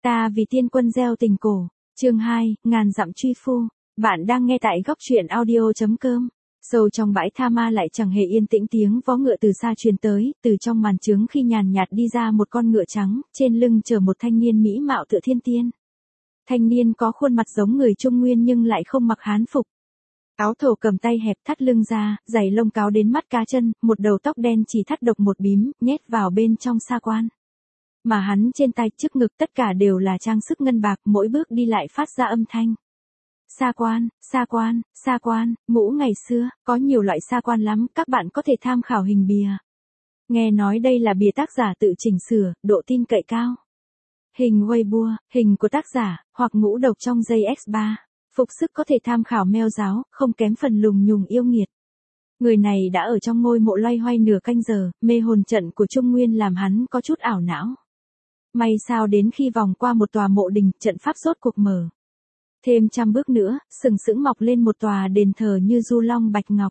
Ta vì tiên quân gieo tình cổ. Chương 2, ngàn dặm truy phu. Bạn đang nghe tại góc truyện audio.com. Sâu trong bãi tha ma lại chẳng hề yên tĩnh, tiếng vó ngựa từ xa truyền tới, từ trong màn trướng khi nhàn nhạt đi ra một con ngựa trắng, trên lưng chở một thanh niên mỹ mạo tựa thiên tiên. Thanh niên có khuôn mặt giống người Trung Nguyên nhưng lại không mặc hán phục. Áo thổ cầm tay hẹp thắt lưng ra, giày lông cáo đến mắt cá chân, một đầu tóc đen chỉ thắt độc một bím, nhét vào bên trong sa quan. Mà hắn trên tay trước ngực tất cả đều là trang sức ngân bạc, mỗi bước đi lại phát ra âm thanh. Sa quan, sa quan, sa quan, mũ ngày xưa, có nhiều loại sa quan lắm, các bạn có thể tham khảo hình bìa. Nghe nói đây là bìa tác giả tự chỉnh sửa, độ tin cậy cao. Hình Weibo, hình của tác giả, hoặc ngũ độc trong JX3. Phục sức có thể tham khảo meo giáo, không kém phần lùng nhùng yêu nghiệt. Người này đã ở trong ngôi mộ loay hoay nửa canh giờ, mê hồn trận của Trung Nguyên làm hắn có chút ảo não. May sao đến khi vòng qua một tòa mộ đình, trận pháp rốt cuộc mở. Thêm 100 bước nữa, sừng sững mọc lên một tòa đền thờ như du long bạch ngọc.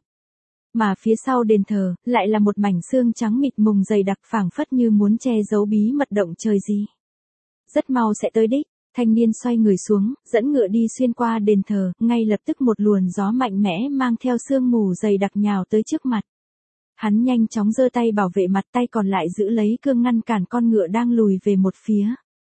Mà phía sau đền thờ, lại là một mảnh xương trắng mịt mùng dày đặc, phảng phất như muốn che giấu bí mật động trời gì. Rất mau sẽ tới đích. Thanh niên xoay người xuống, dẫn ngựa đi xuyên qua đền thờ, ngay lập tức một luồng gió mạnh mẽ mang theo sương mù dày đặc nhào tới trước mặt. Hắn nhanh chóng giơ tay bảo vệ mặt, tay còn lại giữ lấy cương ngăn cản con ngựa đang lùi về một phía.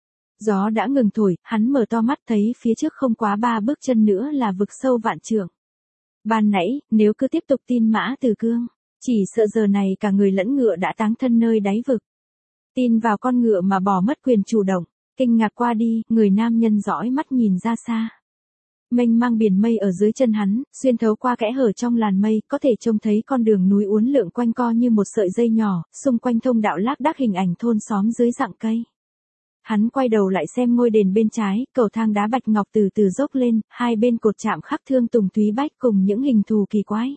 Gió đã ngừng thổi, hắn mở to mắt thấy phía trước không quá 3 bước chân nữa là vực sâu vạn trượng. Ban nãy, nếu cứ tiếp tục tin Mã Từ Cương, chỉ sợ giờ này cả người lẫn ngựa đã táng thân nơi đáy vực. Tin vào con ngựa mà bỏ mất quyền chủ động. Kinh ngạc qua đi, người nam nhân dõi mắt nhìn ra xa. Mênh mang biển mây ở dưới chân hắn, xuyên thấu qua kẽ hở trong làn mây, có thể trông thấy con đường núi uốn lượn quanh co như một sợi dây nhỏ, xung quanh thông đạo lác đác hình ảnh thôn xóm dưới rặng cây. Hắn quay đầu lại xem ngôi đền bên trái, cầu thang đá bạch ngọc từ từ dốc lên, hai bên cột chạm khắc thương tùng túy bách cùng những hình thù kỳ quái.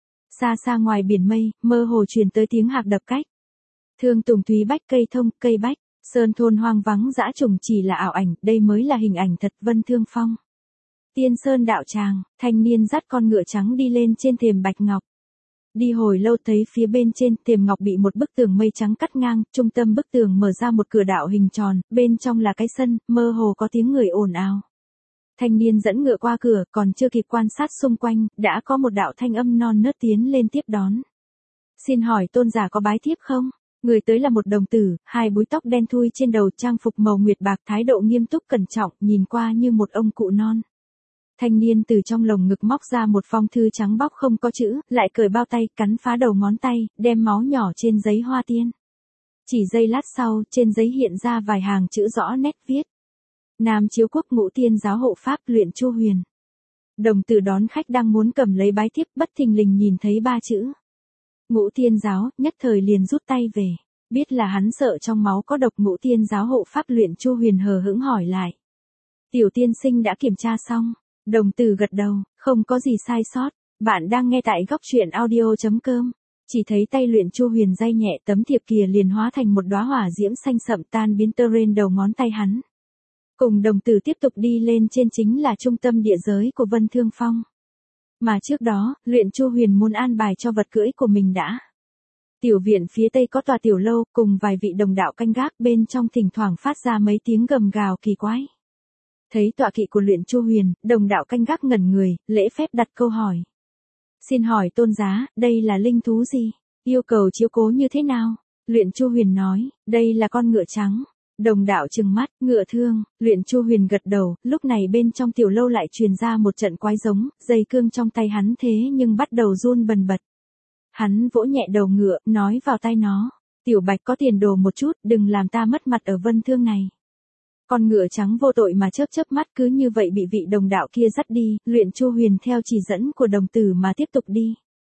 Xa xa ngoài biển mây, mơ hồ truyền tới tiếng hạc đập cách. Thương tùng túy bách, cây thông, cây bách. Sơn thôn hoang vắng dã trùng chỉ là ảo ảnh, đây mới là hình ảnh thật. Vân Thương Phong. Tiên Sơn đạo tràng, thanh niên dắt con ngựa trắng đi lên trên thềm bạch ngọc. Đi hồi lâu thấy phía bên trên thềm ngọc bị một bức tường mây trắng cắt ngang, trung tâm bức tường mở ra một cửa đạo hình tròn, bên trong là cái sân, mơ hồ có tiếng người ồn ào. Thanh niên dẫn ngựa qua cửa, còn chưa kịp quan sát xung quanh, đã có một đạo thanh âm non nớt tiến lên tiếp đón. Xin hỏi tôn giả có bái thiếp không? Người tới là một đồng tử, hai búi tóc đen thui trên đầu, trang phục màu nguyệt bạc, thái độ nghiêm túc cẩn trọng, nhìn qua như một ông cụ non. Thanh niên từ trong lồng ngực móc ra một phong thư trắng bóc không có chữ, lại cởi bao tay, cắn phá đầu ngón tay, đem máu nhỏ trên giấy hoa tiên. Chỉ giây lát sau, trên giấy hiện ra vài hàng chữ rõ nét viết. Nam Chiếu Quốc Ngũ Tiên Giáo hộ pháp Luyện Chu Huyền. Đồng tử đón khách đang muốn cầm lấy bái thiếp, bất thình lình nhìn thấy 3 chữ. Ngũ Tiên Giáo, nhất thời liền rút tay về. Biết là hắn sợ trong máu có độc, Ngũ Tiên Giáo hộ pháp Luyện Chu Huyền hờ hững hỏi lại. Tiểu tiên sinh đã kiểm tra xong. Đồng tử gật đầu, không có gì sai sót. Bạn đang nghe tại góc truyện audio.com. Chỉ thấy tay Luyện Chu Huyền day nhẹ, tấm thiệp kia liền hóa thành một đóa hỏa diễm xanh sậm tan biến tơ lên đầu ngón tay hắn. Cùng đồng tử tiếp tục đi lên trên chính là trung tâm địa giới của Vân Thương Phong. Mà trước đó, Luyện Chu Huyền muốn an bài cho vật cưỡi của mình đã. Tiểu viện phía tây có tòa tiểu lâu, cùng vài vị đồng đạo canh gác, bên trong thỉnh thoảng phát ra mấy tiếng gầm gào kỳ quái. Thấy tọa kỵ của Luyện Chu Huyền, đồng đạo canh gác ngẩn người, lễ phép đặt câu hỏi. Xin hỏi tôn giá, đây là linh thú gì? Yêu cầu chiếu cố như thế nào? Luyện Chu Huyền nói, đây là con ngựa trắng. Đồng đạo trừng mắt, ngựa thương. Luyện Chu Huyền gật đầu, lúc này bên trong tiểu lâu lại truyền ra một trận quái giống, dây cương trong tay hắn thế nhưng bắt đầu run bần bật. Hắn vỗ nhẹ đầu ngựa, nói vào tai nó, tiểu bạch có tiền đồ một chút, đừng làm ta mất mặt ở Vân Thương này. Con ngựa trắng vô tội mà chớp chớp mắt cứ như vậy bị vị đồng đạo kia dắt đi, Luyện Chu Huyền theo chỉ dẫn của đồng tử mà tiếp tục đi.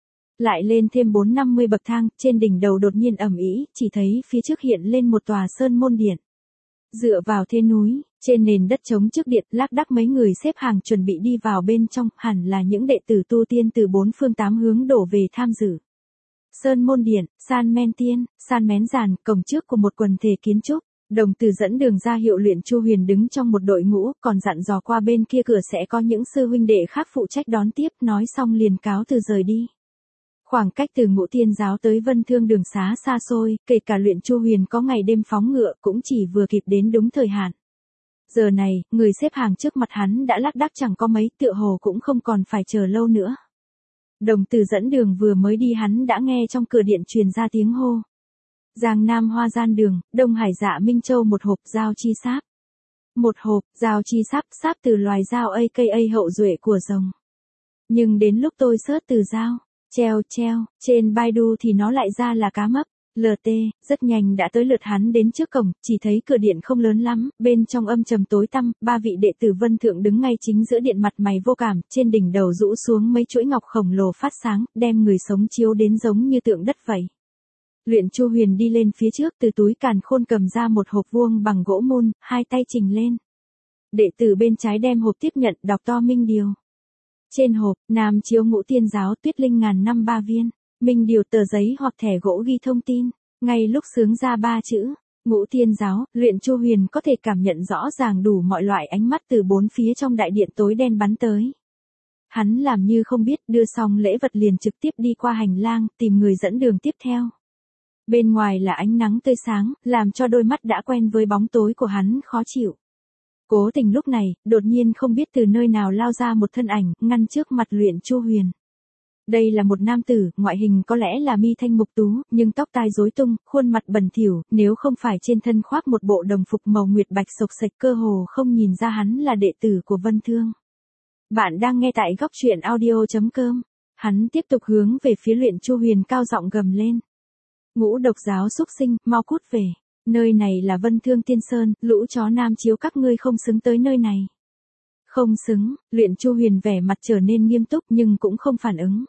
Lại lên thêm 450 bậc thang, trên đỉnh đầu đột nhiên ầm ĩ, chỉ thấy phía trước hiện lên một tòa sơn môn điện. Dựa vào thế núi, trên nền đất trống trước điện, lác đác mấy người xếp hàng chuẩn bị đi vào bên trong, hẳn là những đệ tử tu tiên từ 4 phương 8 hướng đổ về tham dự. Sơn môn điện, san men tiên, san mén giàn, cổng trước của một quần thể kiến trúc. Đồng tử dẫn đường ra hiệu Luyện Chu Huyền đứng trong một đội ngũ, còn dặn dò qua bên kia cửa sẽ có những sư huynh đệ khác phụ trách đón tiếp, nói xong liền cáo từ rời đi. Khoảng cách từ Ngũ Tiên Giáo tới Vân Thương đường xá xa xôi, kể cả Luyện Chu Huyền có ngày đêm phóng ngựa cũng chỉ vừa kịp đến đúng thời hạn. Giờ này, người xếp hàng trước mặt hắn đã lác đác chẳng có mấy, tựa hồ cũng không còn phải chờ lâu nữa. Đồng tử dẫn đường vừa mới đi hắn đã nghe trong cửa điện truyền ra tiếng hô. Giang Nam Hoa Gian Đường, Đông Hải Dạ Minh Châu một hộp dao chi sáp. Một hộp, dao chi sáp, sáp từ loài dao aka hậu duệ của rồng. Nhưng đến lúc tôi search từ dao, treo, trên Baidu thì nó lại ra là cá mấp. LT, rất nhanh đã tới lượt hắn đến trước cổng, chỉ thấy cửa điện không lớn lắm, bên trong âm trầm tối tăm, ba vị đệ tử Vân Thượng đứng ngay chính giữa điện mặt mày vô cảm, trên đỉnh đầu rũ xuống mấy chuỗi ngọc khổng lồ phát sáng, đem người sống chiếu đến giống như tượng đất vậy. Luyện Chu Huyền đi lên phía trước, từ túi càn khôn cầm ra một hộp vuông bằng gỗ mun, hai tay chỉnh lên. Đệ tử bên trái đem hộp tiếp nhận, đọc to Minh Điều. Trên hộp, Nam Chiếu Ngũ Tiên Giáo Tuyết Linh ngàn năm 3 viên. Minh Điều tờ giấy hoặc thẻ gỗ ghi thông tin, ngay lúc xướng ra 3 chữ, Ngũ Tiên Giáo, Luyện Chu Huyền có thể cảm nhận rõ ràng đủ mọi loại ánh mắt từ bốn phía trong đại điện tối đen bắn tới. Hắn làm như không biết, đưa xong lễ vật liền trực tiếp đi qua hành lang, tìm người dẫn đường tiếp theo. Bên ngoài là ánh nắng tươi sáng, làm cho đôi mắt đã quen với bóng tối của hắn khó chịu. Cố Tình lúc này, đột nhiên không biết từ nơi nào lao ra một thân ảnh, ngăn trước mặt Luyện Chu Huyền. Đây là một nam tử, ngoại hình có lẽ là mi thanh mục tú, nhưng tóc tai rối tung, khuôn mặt bẩn thỉu, nếu không phải trên thân khoác một bộ đồng phục màu nguyệt bạch sộc sạch cơ hồ không nhìn ra hắn là đệ tử của Vân Thương. Bạn đang nghe tại góc truyện audio.com. Hắn tiếp tục hướng về phía Luyện Chu Huyền cao giọng gầm lên. Ngũ độc giáo xúc sinh, mau cút về. Nơi này là Vân Thương Tiên Sơn, lũ chó Nam Chiếu các ngươi không xứng tới nơi này. Không xứng, Luyện Chu Huyền vẻ mặt trở nên nghiêm túc nhưng cũng không phản ứng.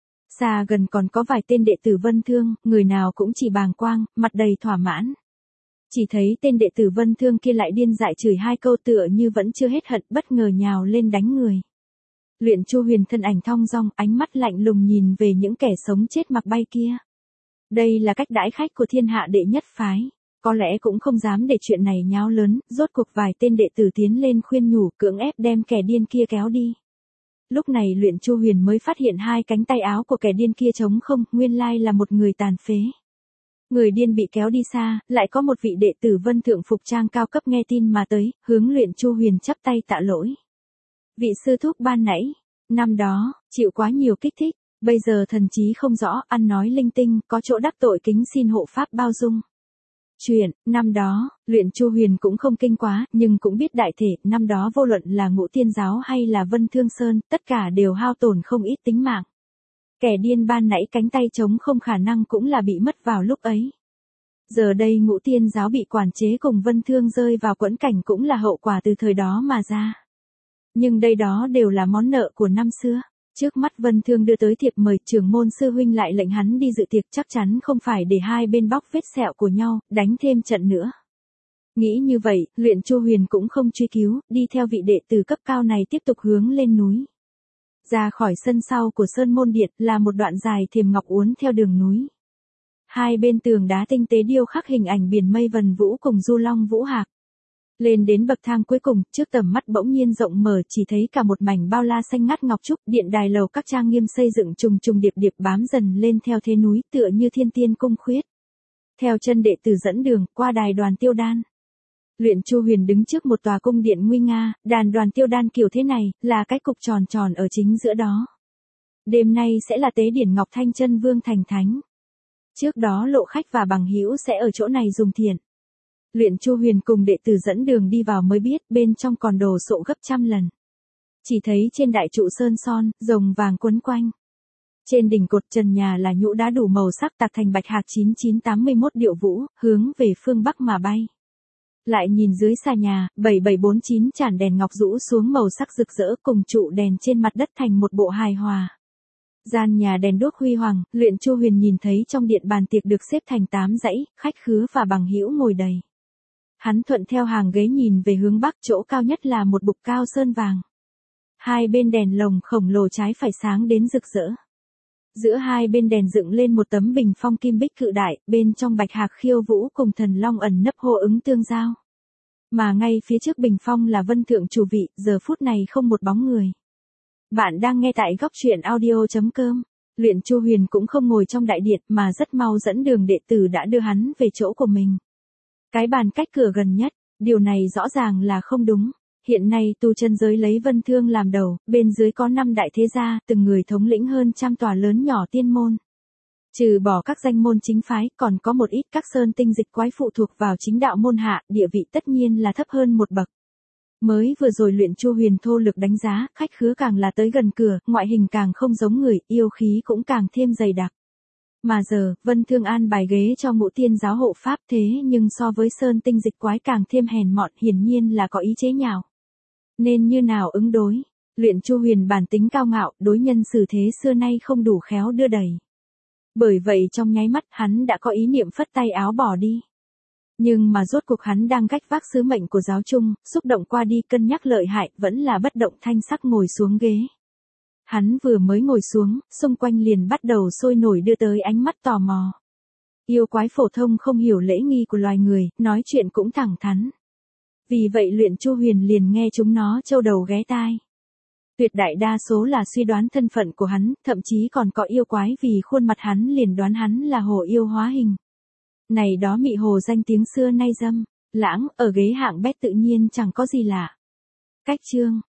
Xa gần còn có vài tên đệ tử Vân Thương, người nào cũng chỉ bàng quang, mặt đầy thỏa mãn. Chỉ thấy tên đệ tử Vân Thương kia lại điên dại chửi hai câu tựa như vẫn chưa hết hận, bất ngờ nhào lên đánh người. Luyện Chu Huyền thân ảnh thong dong, ánh mắt lạnh lùng nhìn về những kẻ sống chết mặc bay kia. Đây là cách đãi khách của thiên hạ đệ nhất phái. Có lẽ cũng không dám để chuyện này nháo lớn, rốt cuộc vài tên đệ tử tiến lên khuyên nhủ, cưỡng ép đem kẻ điên kia kéo đi. Lúc này Luyện Chu Huyền mới phát hiện hai cánh tay áo của kẻ điên kia trống không, nguyên lai là một người tàn phế. Người điên bị kéo đi xa, lại có một vị đệ tử Vân Thượng phục trang cao cấp nghe tin mà tới, hướng Luyện Chu Huyền chắp tay tạ lỗi. Vị sư thúc ban nãy, năm đó, chịu quá nhiều kích thích, bây giờ thần trí không rõ, ăn nói linh tinh, có chỗ đắc tội kính xin hộ pháp bao dung. Chuyện, năm đó, Luyện Chu Huyền cũng không kinh quá, nhưng cũng biết đại thể, năm đó vô luận là Ngũ Tiên Giáo hay là Vân Thương Sơn, tất cả đều hao tổn không ít tính mạng. Kẻ điên ban nãy cánh tay trống không khả năng cũng là bị mất vào lúc ấy. Giờ đây Ngũ Tiên Giáo bị quản chế cùng Vân Thương rơi vào quẫn cảnh cũng là hậu quả từ thời đó mà ra. Nhưng đây đó đều là món nợ của năm xưa. Trước mắt Vân Thương đưa tới thiệp mời, trưởng môn sư huynh lại lệnh hắn đi dự tiệc, chắc chắn không phải để hai bên bóc vết sẹo của nhau, đánh thêm trận nữa. Nghĩ như vậy, Luyện Chu Huyền cũng không truy cứu, đi theo vị đệ tử cấp cao này tiếp tục hướng lên núi. Ra khỏi sân sau của Sơn Môn Điện là một đoạn dài thềm ngọc uốn theo đường núi. Hai bên tường đá tinh tế điêu khắc hình ảnh biển mây vần vũ cùng du long vũ hạc. Lên đến bậc thang cuối cùng, trước tầm mắt bỗng nhiên rộng mở, chỉ thấy cả một mảnh bao la xanh ngắt ngọc trúc, điện đài lầu các trang nghiêm xây dựng trùng trùng điệp điệp bám dần lên theo thế núi, tựa như thiên tiên cung khuyết. Theo chân đệ tử dẫn đường, qua đài Đoàn Tiêu Đan. Luyện Chu Huyền đứng trước một tòa cung điện nguy nga, đàn Đoàn Tiêu Đan kiểu thế này, là cái cục tròn tròn ở chính giữa đó. Đêm nay sẽ là tế điển Ngọc Thanh Chân Vương thành thánh. Trước đó Lộ Khách và Bằng Hữu sẽ ở chỗ này dùng thiện. Luyện Chu Huyền cùng đệ tử dẫn đường đi vào mới biết, bên trong còn đồ sộ gấp trăm lần. Chỉ thấy trên đại trụ sơn son, rồng vàng quấn quanh. Trên đỉnh cột trần nhà là nhũ đá đủ màu sắc tạc thành bạch hạc 9981 điệu vũ, hướng về phương bắc mà bay. Lại nhìn dưới xà nhà, 7749 chản đèn ngọc rũ xuống màu sắc rực rỡ cùng trụ đèn trên mặt đất thành một bộ hài hòa. Gian nhà đèn đuốc huy hoàng, Luyện Chu Huyền nhìn thấy trong điện bàn tiệc được xếp thành 8 dãy, khách khứa và bằng hữu ngồi đầy. Hắn thuận theo hàng ghế nhìn về hướng bắc, chỗ cao nhất là một bục cao sơn vàng. Hai bên đèn lồng khổng lồ trái phải sáng đến rực rỡ. Giữa hai bên đèn dựng lên một tấm bình phong kim bích cự đại, bên trong bạch hạc khiêu vũ cùng thần long ẩn nấp hô ứng tương giao. Mà ngay phía trước bình phong là Vân Thượng chủ vị, giờ phút này không một bóng người. Bạn đang nghe tại góc truyện audio.com. Luyện Chu Huyền cũng không ngồi trong đại điện mà rất mau dẫn đường đệ tử đã đưa hắn về chỗ của mình. Cái bàn cách cửa gần nhất, Điều này rõ ràng là không đúng. Hiện nay tu chân giới lấy Vân Thương làm đầu, bên dưới có 5 đại thế gia, từng người thống lĩnh hơn trăm tòa lớn nhỏ tiên môn. Trừ bỏ các danh môn chính phái, còn có một ít các sơn tinh dịch quái phụ thuộc vào chính đạo môn hạ, địa vị tất nhiên là thấp hơn một bậc. Mới vừa rồi Luyện Chu Huyền thô lực đánh giá, khách khứa càng là tới gần cửa, ngoại hình càng không giống người, yêu khí cũng càng thêm dày đặc. Mà giờ, Vân Thương an bài ghế cho Ngũ Tiên giáo hộ pháp, thế nhưng so với sơn tinh dịch quái càng thêm hèn mọn, hiển nhiên là có ý chế nhạo. Nên như nào ứng đối? Luyện Chu Huyền bản tính cao ngạo, đối nhân xử thế xưa nay không đủ khéo đưa đẩy. Bởi vậy trong nháy mắt hắn đã có ý niệm phất tay áo bỏ đi. Nhưng mà rốt cuộc hắn đang gánh vác sứ mệnh của giáo chung, xúc động qua đi cân nhắc lợi hại, vẫn là bất động thanh sắc ngồi xuống ghế. Hắn vừa mới ngồi xuống, xung quanh liền bắt đầu sôi nổi đưa tới ánh mắt tò mò. Yêu quái phổ thông không hiểu lễ nghi của loài người, nói chuyện cũng thẳng thắn. Vì vậy Luyện Chu Huyền liền nghe chúng nó trâu đầu ghé tai. Tuyệt đại đa số là suy đoán thân phận của hắn, thậm chí còn có yêu quái vì khuôn mặt hắn liền đoán hắn là hồ yêu hóa hình. Này đó mị hồ danh tiếng xưa nay dâm, lãng, ở ghế hạng bét tự nhiên chẳng có gì lạ. Cách chương,